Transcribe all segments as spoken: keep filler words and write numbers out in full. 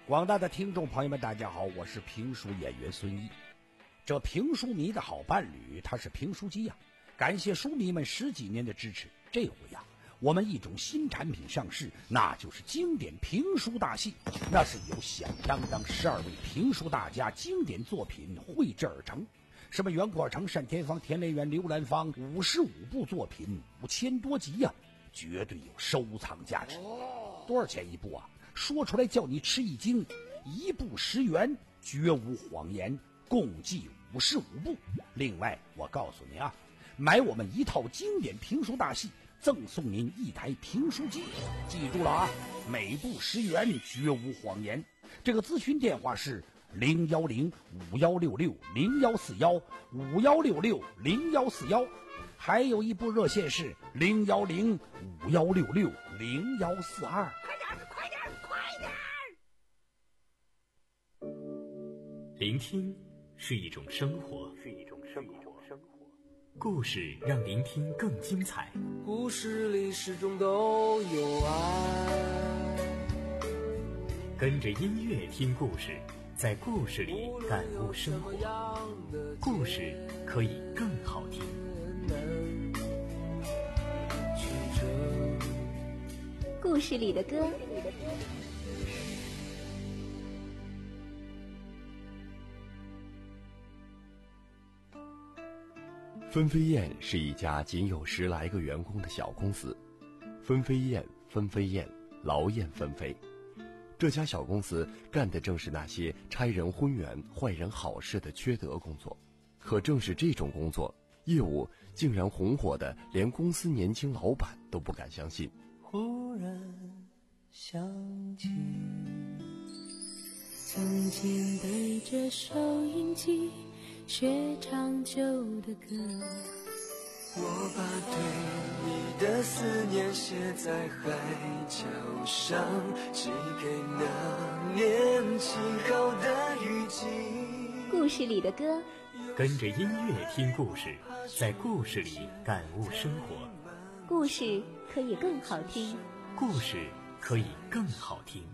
广大的听众朋友们，大家好，我是评书演员孙一。这评书迷的好伴侣，他是评书机呀、啊。感谢书迷们十几年的支持，这回呀、啊，我们一种新产品上市，那就是经典评书大戏。那是由响当当十二位评书大家经典作品绘制而成，什么袁阔成、单田芳、田雷元、刘兰芳，五十五部作品，五千多集呀、啊，绝对有收藏价值。多少钱一部啊？说出来叫你吃一惊，一部十元，绝无谎言，共计五十五部。另外我告诉你啊，买我们一套经典评书大戏，赠送您一台评书机。记住了啊，每部十元，绝无谎言。这个咨询电话是零幺零五幺六六零幺四幺五幺六六零幺四幺，还有一部热线是零幺零五幺六六零幺四二。 聆听是一种生活，是一种生活。故事让聆听更精彩。 故事里始终都有爱。 跟着音乐听故事，在故事里感悟生活。故事可以更好听。 故事里的歌。 分飞燕是一家仅有十来个员工的小公司，分飞燕，分飞燕，劳燕分飞。这家小公司干的正是那些差人婚缘、坏人好事的缺德工作。可正是这种工作，业务竟然红火的连公司年轻老板都不敢相信。 忽然想起曾经背着收音机学唱旧的歌，我把对你的思念写在海角上，寄给那年轻后的雨季。 故事里的歌， 跟着音乐听故事，在故事里感悟生活。 故事可以更好听， 故事可以更好听。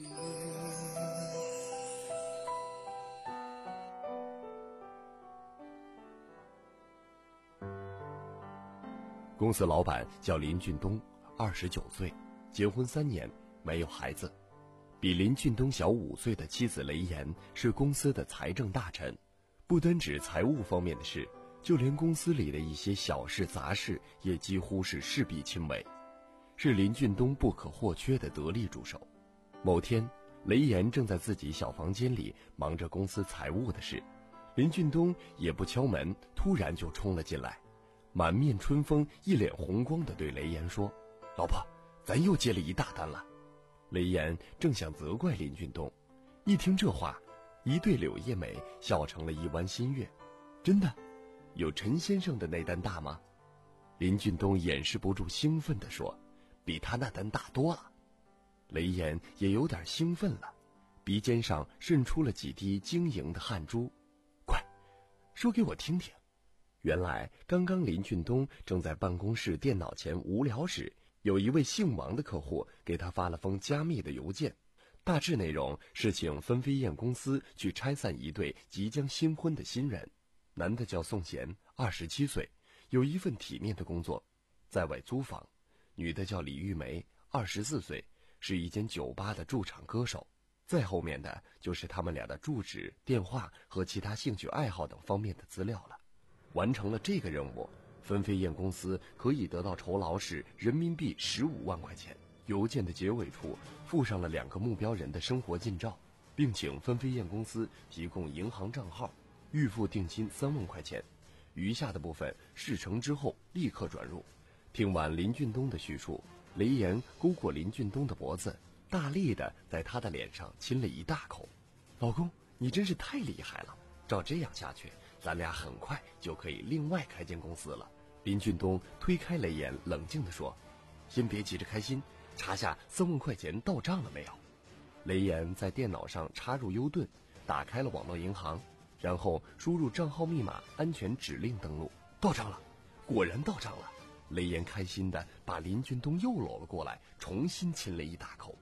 公司老板叫林俊东，二十九岁，结婚三年，没有孩子。比林俊东小五岁的妻子雷妍是公司的财政大臣，不单指财务方面的事，就连公司里的一些小事杂事也几乎是事必亲为，是林俊东不可或缺的得力助手。某天，雷妍正在自己小房间里忙着公司财务的事，林俊东也不敲门，突然就冲了进来，满面春风，一脸红光地对雷妍说：老婆，咱又接了一大单了。雷妍正想责怪林俊东，一听这话，一对柳叶眉笑成了一弯新月。真的有陈先生的那单大吗？林俊东掩饰不住兴奋地说：比他那单大多了。雷妍也有点兴奋了，鼻尖上渗出了几滴晶莹的汗珠。快说给我听听。原来刚刚林俊东正在办公室电脑前无聊时，有一位姓王的客户给他发了封加密的邮件，大致内容是请分飞燕公司去拆散一对即将新婚的新人。男的叫宋贤，二十七岁，有一份体面的工作，在外租房；女的叫李玉梅，二十四岁，是一间酒吧的驻场歌手。再后面的就是他们俩的住址、电话和其他兴趣爱好等方面的资料了。完成了这个任务，分飞燕公司可以得到酬劳是人民币十五万块钱。邮件的结尾处附上了两个目标人的生活近照，并请分飞燕公司提供银行账号，预付定金三万块钱，余下的部分事成之后立刻转入。听完林俊东的叙述，雷妍勾过林俊东的脖子，大力的在他的脸上亲了一大口。老公，你真是太厉害了，照这样下去，咱俩很快就可以另外开间公司了。林俊东推开雷妍，冷静地说：先别急着开心，查下三万块钱到账了没有。雷妍在电脑上插入优盾，打开了网络银行，然后输入账号密码，安全指令登录。到账了，果然到账了。雷妍开心地把林俊东又搂了过来，重新亲了一大口。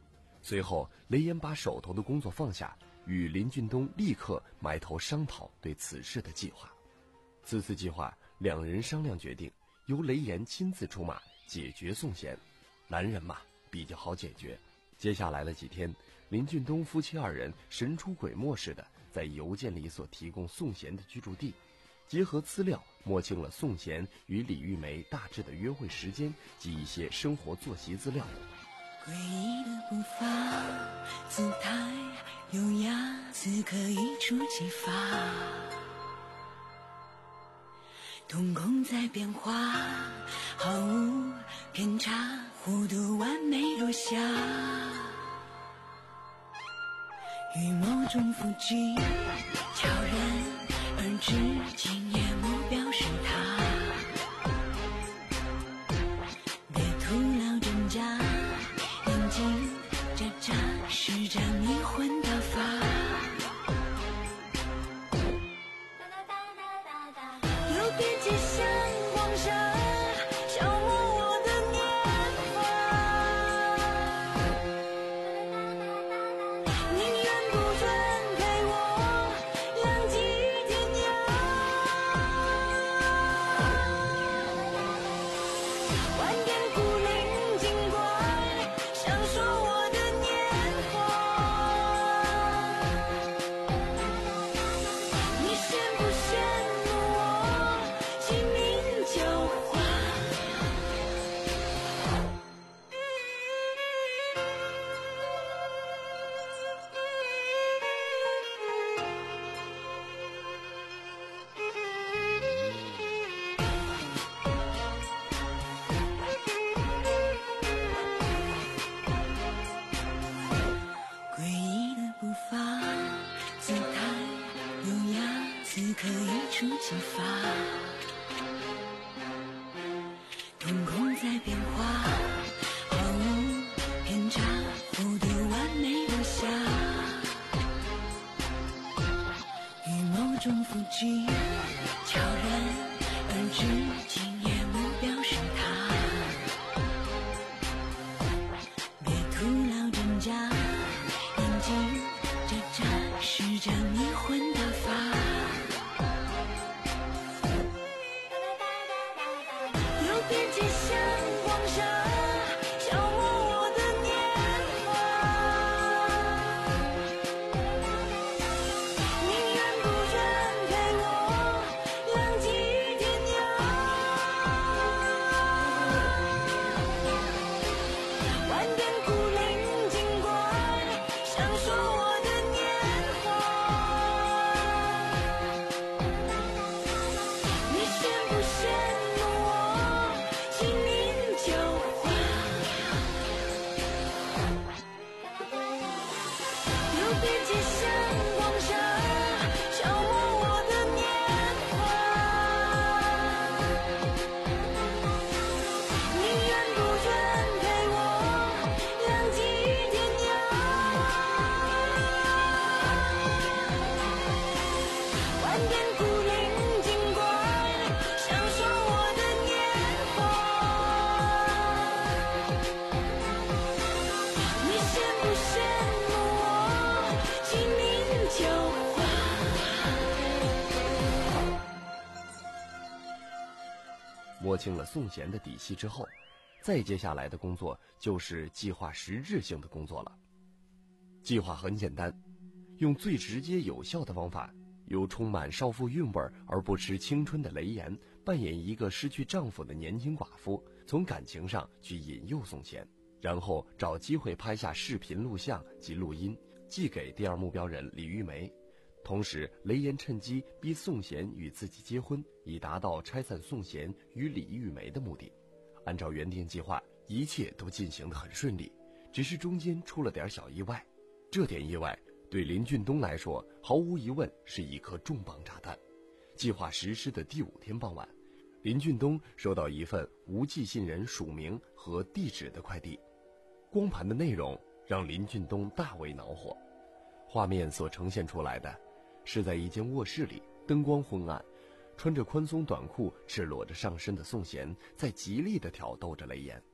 随后，雷岩把手头的工作放下，与林俊东立刻埋头商讨对此事的计划。此次计划，两人商量决定，由雷岩亲自出马解决宋贤。男人嘛，比较好解决。接下来的几天，林俊东夫妻二人神出鬼没似的在邮件里所提供宋贤的居住地，结合资料摸清了宋贤与李玉梅大致的约会时间及一些生活作息资料。 诡异的步伐，姿态优雅，此刻一触即发，瞳孔在变化，毫无偏差，弧度完美落下，与某种腹肌悄然而至，今夜目标是他，别徒劳挣扎，眼睛眨眨，施展迷魂大法，有别界像光沙，消磨我的年华，宁愿不准陪我浪迹天涯，万变古灵精怪，闪烁我的年华，你羡不羡慕我精明狡猾？诡异的步伐，姿态优雅，此刻一触即发，瞳孔在变化，毫无偏差，弧度完美落下，与某种腹肌悄然而至，今夜目标是他，别徒劳挣扎，眼睛眨眨，施展迷魂大法，有别界像光沙，消磨我的年华，宁愿不准陪我浪迹天涯，万变古灵精怪，闪烁我的年华，你羡不羡慕我精明狡猾？有别界像光沙，消磨我的年华，宁愿不准陪我浪迹天涯，万变古灵精怪，闪烁我的年华，你羡不羡慕我精明狡猾？ 摸清了宋贤的底细之后，再接下来的工作就是计划实质性的工作了。计划很简单，用最直接有效的方法，由充满少妇韵味而不失青春的雷岩扮演一个失去丈夫的年轻寡妇，从感情上去引诱宋贤，然后找机会拍下视频录像及录音，寄给第二目标人李玉梅。同时，雷岩趁机逼宋贤与自己结婚，以达到拆散宋贤与李玉梅的目的。按照原定计划，一切都进行得很顺利，只是中间出了点小意外。这点意外对林俊东来说，毫无疑问是一颗重磅炸弹。计划实施的第五天傍晚，林俊东收到一份无寄信人署名和地址的快递，光盘的内容让林俊东大为恼火。画面所呈现出来的是在一间卧室里，灯光昏暗，穿着宽松短裤、赤裸着上身的宋贤在极力地挑逗着雷岩。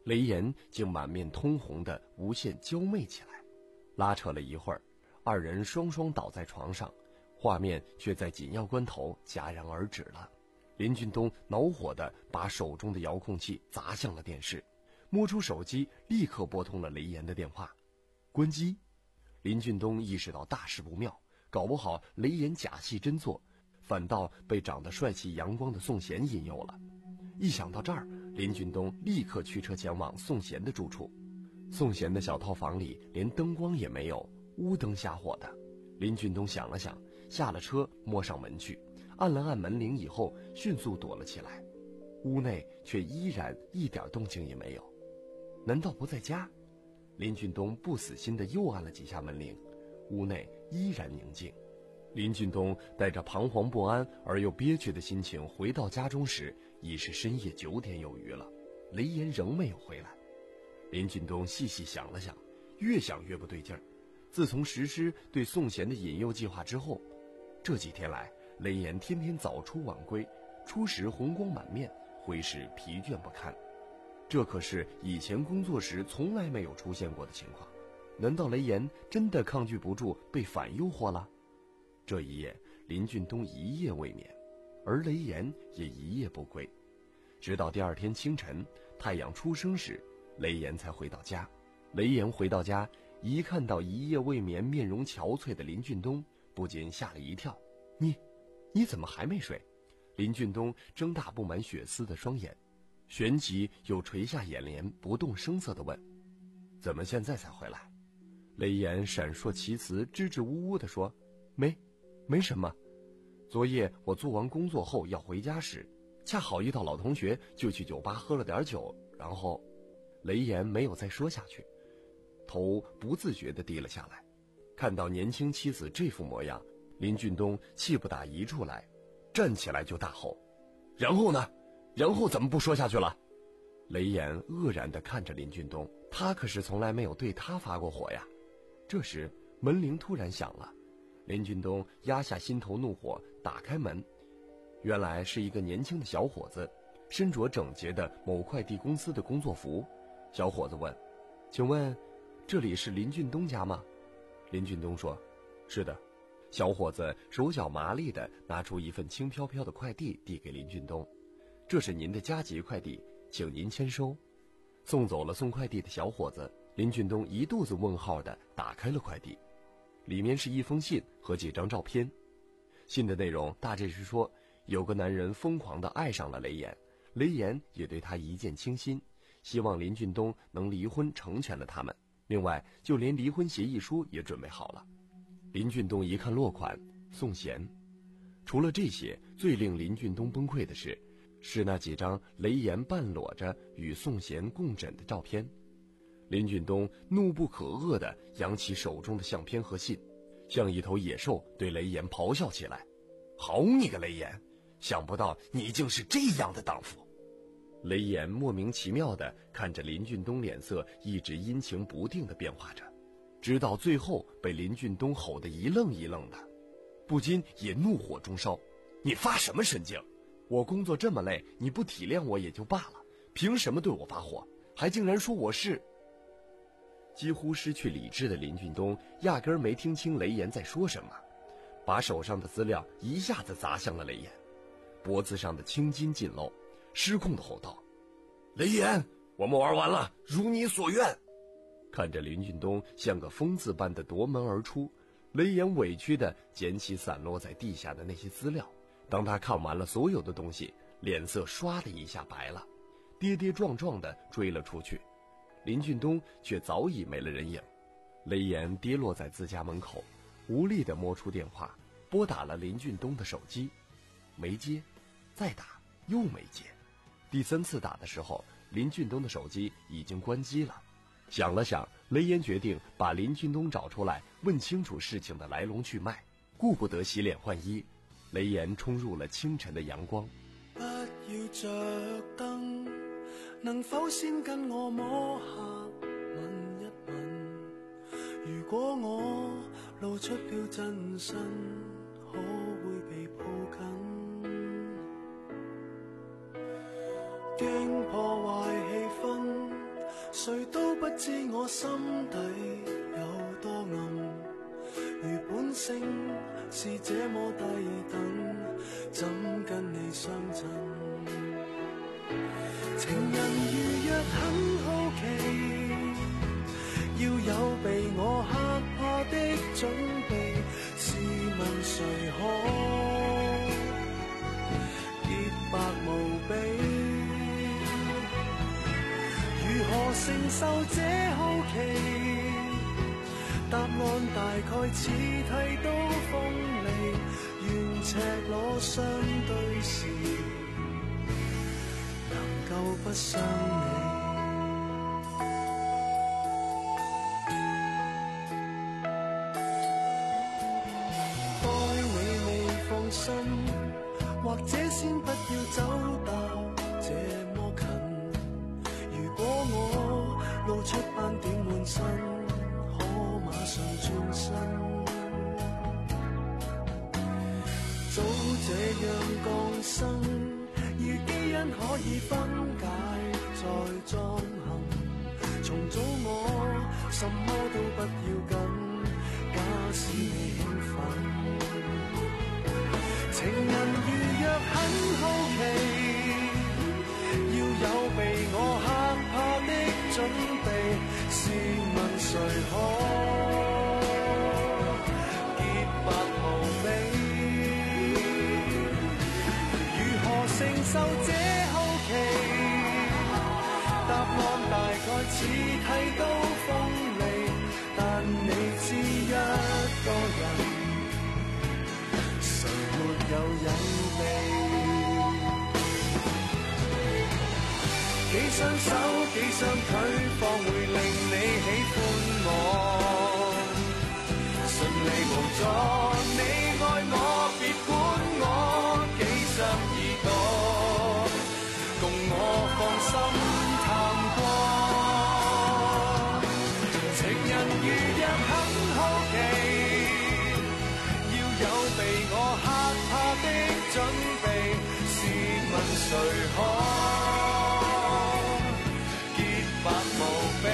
雷岩竟满面通红的无限娇媚起来。拉扯了一会儿，二人双双倒在床上，画面却在紧要关头戛然而止了。林俊东恼火地把手中的遥控器砸向了电视，摸出手机立刻拨通了雷岩的电话。关机。林俊东意识到大事不妙，搞不好雷岩假戏真做，反倒被长得帅气阳光的宋贤引诱了。一想到这儿，林俊东立刻驱车前往宋贤的住处。宋贤的小套房里连灯光也没有，乌灯瞎火的。林俊东想了想，下了车，摸上门去，按了按门铃以后，迅速躲了起来。屋内却依然一点动静也没有。难道不在家？林俊东不死心地又按了几下门铃，屋内依然宁静。林俊东带着彷徨不安而又憋屈的心情回到家中时，已是深夜九点有余了，雷岩仍没有回来。林俊东细细想了想，越想越不对劲儿。自从实施对宋贤的引诱计划之后，这几天来，雷岩天天早出晚归，初时红光满面，回时疲倦不堪。这可是以前工作时从来没有出现过的情况。难道雷岩真的抗拒不住被反诱惑了？这一夜，林俊东一夜未眠，而雷岩也一夜不归。直到第二天清晨，太阳初升时，雷岩才回到家。雷岩回到家，一看到一夜未眠、面容憔悴的林俊东，不禁吓了一跳。你，你怎么还没睡？林俊东睁大布满血丝的双眼，旋即又垂下眼帘，不动声色地问：怎么现在才回来？雷岩闪烁其词，支支吾吾地说：没没什么，昨夜我做完工作后要回家时，恰好遇到老同学，就去酒吧喝了点酒，然后……雷岩没有再说下去，头不自觉地低了下来。看到年轻妻子这副模样，林俊东气不打一处来，站起来就大吼：然后呢？然后怎么不说下去了？雷岩愕然地看着林俊东，他可是从来没有对他发过火呀。这时门铃突然响了，林俊东压下心头怒火，打开门，原来是一个年轻的小伙子，身着整洁的某快递公司的工作服。小伙子问：请问这里是林俊东家吗？林俊东说：是的。小伙子手脚麻利地拿出一份轻飘飘的快递递给林俊东：这是您的加急快递，请您签收。送走了送快递的小伙子，林俊东一肚子问号地打开了快递，里面是一封信和几张照片。信的内容大致是说，有个男人疯狂地爱上了雷岩，雷岩也对他一见倾心，希望林俊东能离婚成全了他们，另外就连离婚协议书也准备好了。林俊东一看落款宋贤。除了这些，最令林俊东崩溃的是是那几张雷岩半裸着与宋贤共枕的照片。林俊东怒不可遏地扬起手中的相片和信，像一头野兽对雷岩咆哮起来：好你个雷岩，想不到你竟是这样的荡妇！雷岩莫名其妙地看着林俊东，脸色一直阴晴不定地变化着，直到最后被林俊东吼得一愣一愣的，不禁也怒火中烧：你发什么神经？我工作这么累，你不体谅我也就罢了，凭什么对我发火？还竟然说我是……几乎失去理智的林俊东压根儿没听清雷岩在说什么，把手上的资料一下子砸向了雷岩，脖子上的青筋尽露，失控的吼道：雷岩，我们玩完了，如你所愿！看着林俊东像个疯子般的夺门而出，雷岩委屈地捡起散落在地下的那些资料。当他看完了所有的东西，脸色唰的一下白了，跌跌撞撞地追了出去。林俊东却早已没了人影。雷岩跌落在自家门口，无力地摸出电话，拨打了林俊东的手机，没接，再打又没接。第三次打的时候，林俊东的手机已经关机了。想了想，雷岩决定把林俊东找出来，问清楚事情的来龙去脉。顾不得洗脸换衣，雷岩冲入了清晨的阳光。 不要着燈，能否先跟我摸下問一問，如果我露出了真身，可會被抱緊？驚破壞氣氛， 谁都不知我心底有多暗，如本性是这么低等，怎跟你相衬？情人如若很好奇，要有被我吓怕的準備，試問誰可潔白無比？如何承受這好奇？答案大概似剃刀鋒利，願赤裸相對時，能夠不傷你。或者先不要走到這麼近，如果我露出斑點滿身，可馬上轉身。早這樣降生，如基因可以分解再裝行，重組我什麼都不要緊，假使你興奮。情人如若很好奇，要有被我嚇怕的準備，試問誰可潔白無比？如何承受這好奇？答案大概似剃刀鋒利，但你知一個人有隱秘，幾雙手幾雙腿方會令你喜歡我，順利無阻你愛我，別管我幾雙耳朵，共我放心探過。情人如若很好奇，要有被我嚇的準備，試問誰可潔白無比？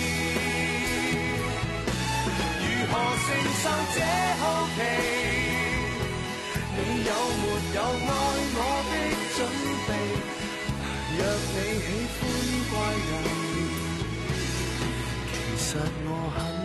如何承受這好奇？你有沒有愛我的準備？若你喜歡怪人，其實我很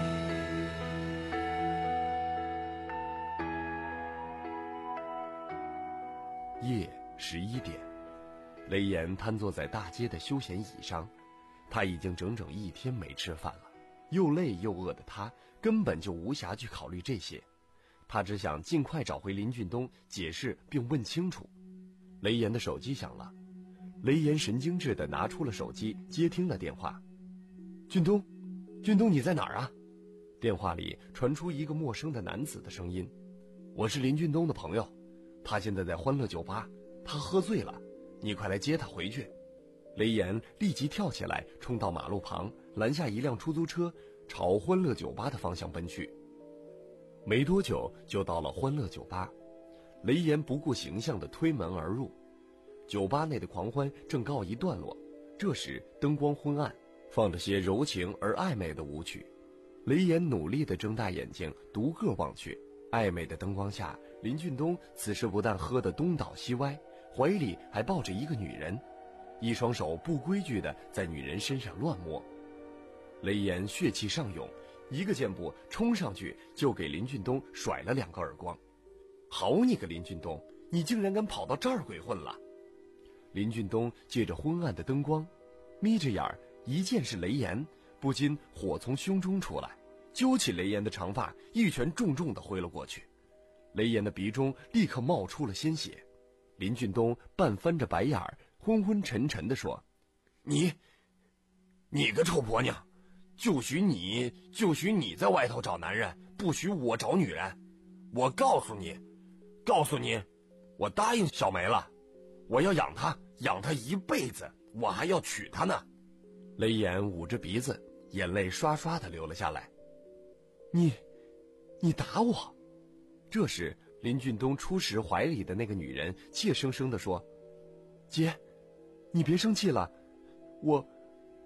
夜十一点，雷岩瘫坐在大街的休闲椅上，他已经整整一天没吃饭了，又累又饿的他根本就无暇去考虑这些，他只想尽快找回林俊东，解释并问清楚。雷岩的手机响了，雷岩神经质地拿出了手机，接听了电话。俊东，俊东你在哪儿啊？电话里传出一个陌生的男子的声音。我是林俊东的朋友，他现在在欢乐酒吧，他喝醉了，你快来接他回去。雷岩立即跳起来，冲到马路旁，拦下一辆出租车，朝欢乐酒吧的方向奔去。没多久就到了欢乐酒吧，雷岩不顾形象地推门而入。酒吧内的狂欢正告一段落，这时灯光昏暗，放着些柔情而暧昧的舞曲。雷岩努力地睁大眼睛独个望去，暧昧的灯光下，林俊东此时不但喝得东倒西歪，怀里还抱着一个女人，一双手不规矩地在女人身上乱摸。雷岩血气上涌，一个箭步冲上去就给林俊东甩了两个耳光。好你个林俊东，你竟然敢跑到这儿鬼混了！林俊东借着昏暗的灯光，眯着眼儿一见是雷岩，不禁火从胸中出来，揪起雷岩的长发，一拳重重地挥了过去。雷岩的鼻中立刻冒出了鲜血。林俊东半翻着白眼儿，昏昏沉沉地说：你你个臭婆娘，就许你就许你在外头找男人，不许我找女人。我告诉你告诉你我答应小梅了，我要养她养她一辈子，我还要娶她呢。雷岩捂着鼻子，眼泪刷刷地流了下来。你你打我！这时林俊东初时怀里的那个女人怯生生地说：姐，你别生气了，我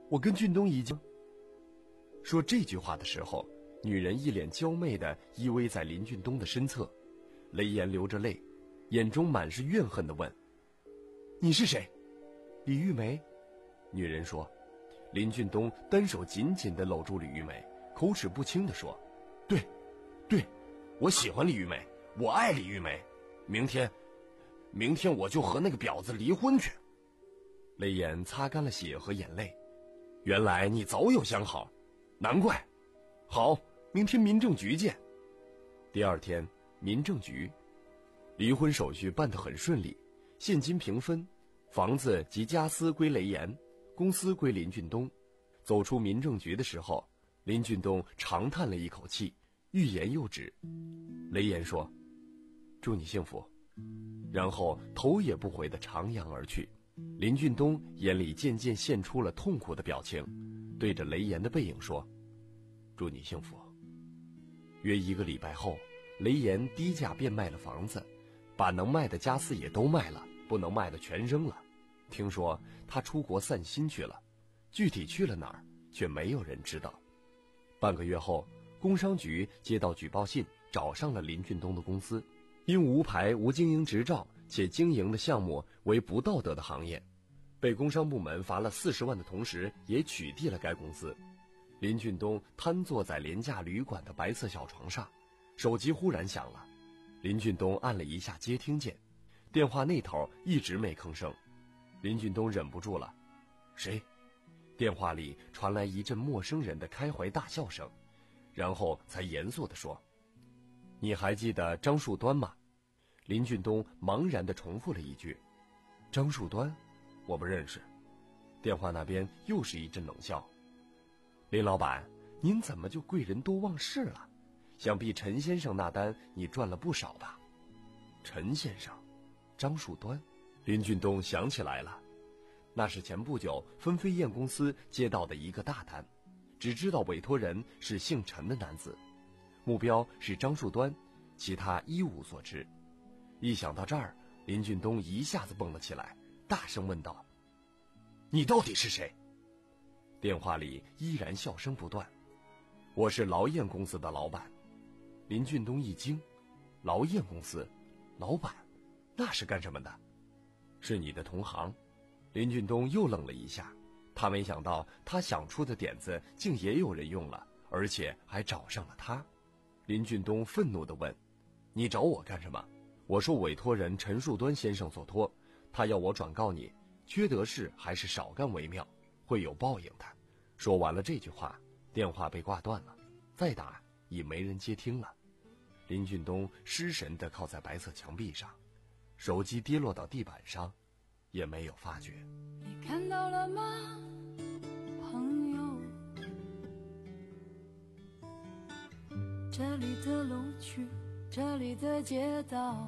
我跟俊东已经……说这句话的时候，女人一脸娇媚地依偎在林俊东的身侧，雷岩流着泪，眼中满是怨恨地问：你是谁？李玉梅。女人说。林俊东单手紧紧地搂住李玉梅，口齿不清地说：对对，我喜欢李玉梅，我爱李玉梅，明天明天我就和那个婊子离婚去。雷岩擦干了血和眼泪，原来你早有想好，难怪。好，明天民政局见。第二天，民政局，离婚手续办得很顺利，现金平分，房子及家私归雷岩，公司归林俊东。走出民政局的时候，林俊东长叹了一口气，欲言又止。雷岩说：祝你幸福，然后头也不回地徜徉而去。林俊东眼里渐渐现出了痛苦的表情，对着雷岩的背影说：祝你幸福。约一个礼拜后，雷岩低价变卖了房子，把能卖的家私也都卖了，不能卖的全扔了。听说他出国散心去了，具体去了哪儿却没有人知道。半个月后，工商局接到举报信，找上了林俊东的公司，因无牌无经营执照且经营的项目为不道德的行业，被工商部门罚了四十万的同时，也取缔了该公司。林俊东瘫坐在廉价旅馆的白色小床上，手机忽然响了。林俊东按了一下接听键，电话那头一直没吭声。林俊东忍不住了：谁？电话里传来一阵陌生人的开怀大笑声，然后才严肃地说：你还记得张树端吗？林俊东茫然地重复了一句：张树端？我不认识。电话那边又是一阵冷笑。林老板，您怎么就贵人多忘事了？想必陈先生那单你赚了不少吧？陈先生，张树端。林俊东想起来了，那是前不久分飞燕公司接到的一个大单，只知道委托人是姓陈的男子，目标是张树端，其他一无所知。一想到这儿，林俊东一下子蹦了起来，大声问道：你到底是谁？电话里依然笑声不断：我是劳燕公司的老板。林俊东一惊：劳燕公司老板，那是干什么的？是你的同行。林俊东又愣了一下，他没想到他想出的点子竟也有人用了，而且还找上了他。林俊东愤怒地问：你找我干什么？我说委托人陈树端先生所托，他要我转告你，缺德事还是少干为妙，会有报应的。说完了这句话，电话被挂断了，再打已没人接听了。林俊东失神地靠在白色墙壁上，手机跌落到地板上，也没有发觉。 你看到了吗，朋友？这里的路区，这里的街道，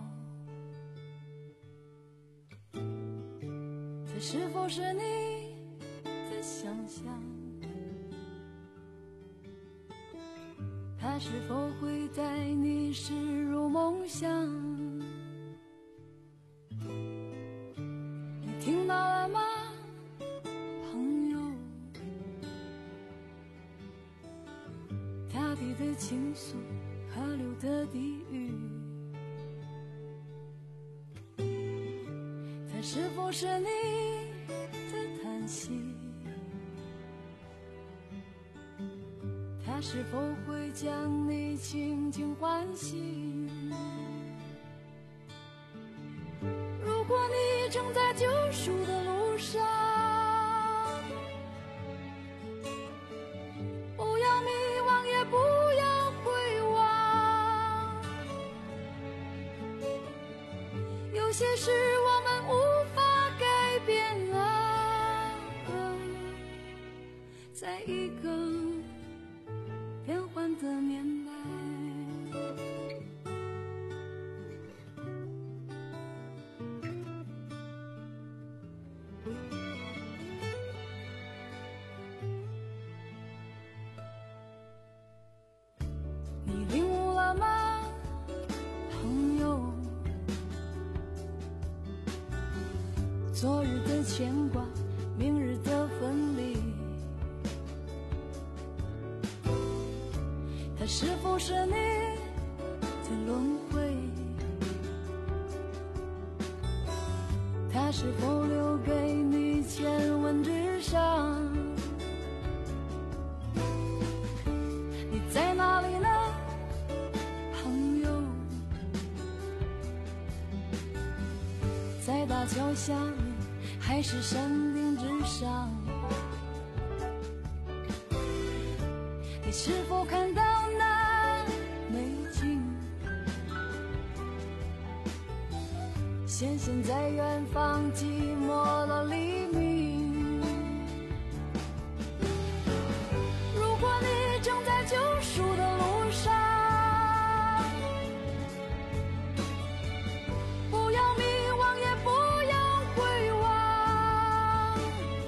这是否是你的想象？它是否会带你驶入梦乡？你听到了吗，朋友？大地的倾诉，河流的低语，它是否是你的叹息？它是否会将你轻轻唤醒？如果你正在救赎的路上，不要迷惘，也不要回望。有些事我们无法改变啊，在一个变幻的年代。你领悟了吗，朋友？昨日的牵挂，明日的分离， 它是否是你在轮回？它是否留给你千文之上？你在哪里呢，朋友？在大桥下面，还是山顶之上？你是否看到那美景，显现在远方寂寞的黎明？如果你正在救赎的路上，不要迷惘，也不要回望。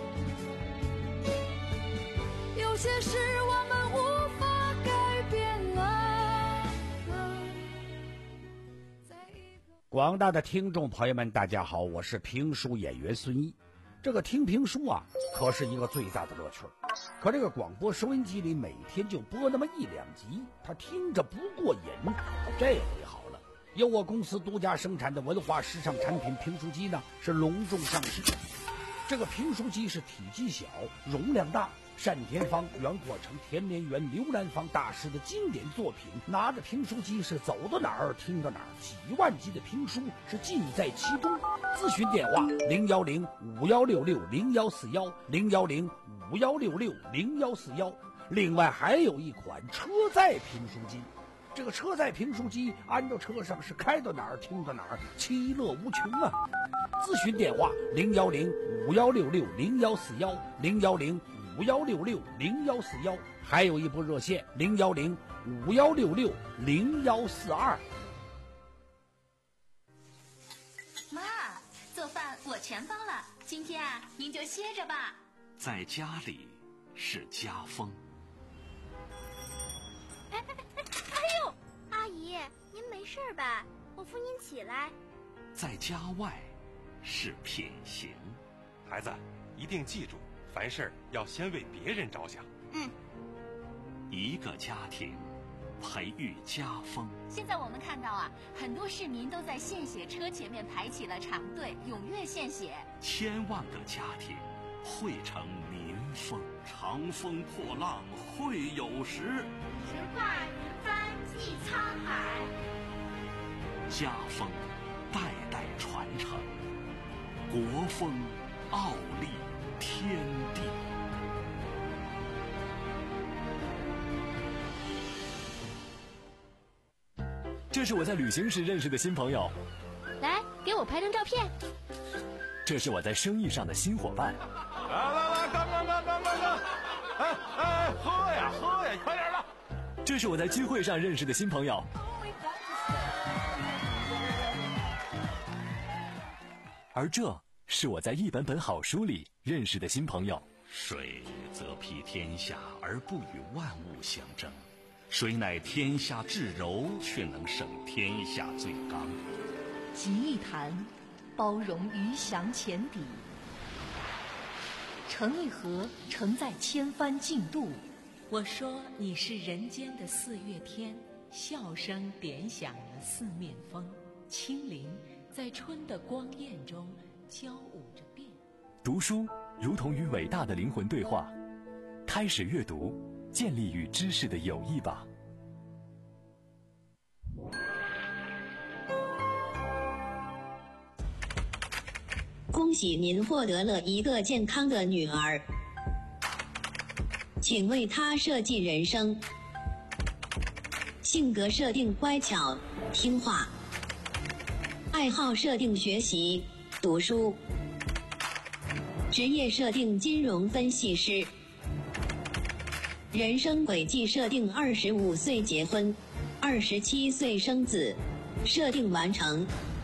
有些事我们无法改变啊。 广大的听众朋友们，大家好，我是评书演员孙一。这个听评书啊，可是一个最大的乐趣。可这个广播收音机里每天就播那么一两集，他听着不过瘾。这回好了，由我公司独家生产的文化时尚产品评书机呢，是隆重上市。这个评书机是体积小，容量大，单田芳、袁阔成、田连元、刘兰芳大师的经典作品，拿着评书机是走到哪儿听到哪儿，几万集的评书是尽在其中。咨询电话零幺零五幺六六零幺四幺零幺零五幺六六零幺四幺。另外还有一款车载评书机，这个车载评书机安到车上是开到哪儿听到哪儿，其乐无穷啊！咨询电话零幺零五幺六六零幺四幺零幺零五幺六六零幺四幺，还有一部热线零幺零五幺六六零幺四二。 妈，做饭我全包了，今天啊，您就歇着吧。 在家里是家风。 哎哎哎哎呦，阿姨，您没事吧？我扶您起来。 在家外是品行。 孩子，一定记住，凡事要先为别人着想。 嗯。 一个家庭培育家风。 现在我们看到啊，很多市民都在献血车前面排起了长队，踊跃献血。 千万个家庭汇成民风。长风破浪会有时， 直挂云帆济沧海。 家风代代传承，国风傲立天地。 这是我在旅行时认识的新朋友， 来，给我拍张照片。 这是我在生意上的新伙伴。 来来来，干干干干干干！哎哎，喝呀喝呀，快点的！ 这是我在聚会上认识的新朋友。而这是我在一本本好书里认识的新朋友。 水则披天下而不与万物相争，谁乃天下至柔，却能胜天下最刚。 集一谈，包容鱼翔浅底；成一河，承载千帆竞渡。我说你是人间的四月天，笑声点响了四面风，清灵在春的光艳中交舞着变。 读书如同与伟大的灵魂对话，开始阅读，建立与知识的友谊吧。 恭喜您获得了一个健康的女儿，请为她设计人生。性格设定乖巧听话，爱好设定学习读书，职业设定金融分析师，人生轨迹设定二十五岁结婚，二十七岁生子，设定完成。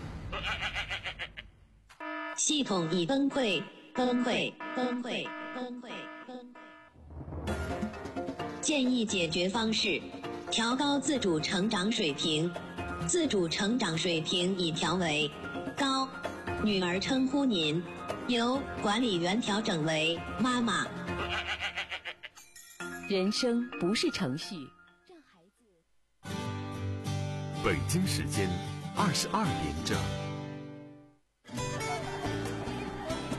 系统已崩溃，崩溃，崩溃，崩溃，崩溃。建议解决方式：调高自主成长水平。自主成长水平已调为高，女儿称呼您，由管理员调整为妈妈。 人生不是程序，让孩子北京时间二十二点整。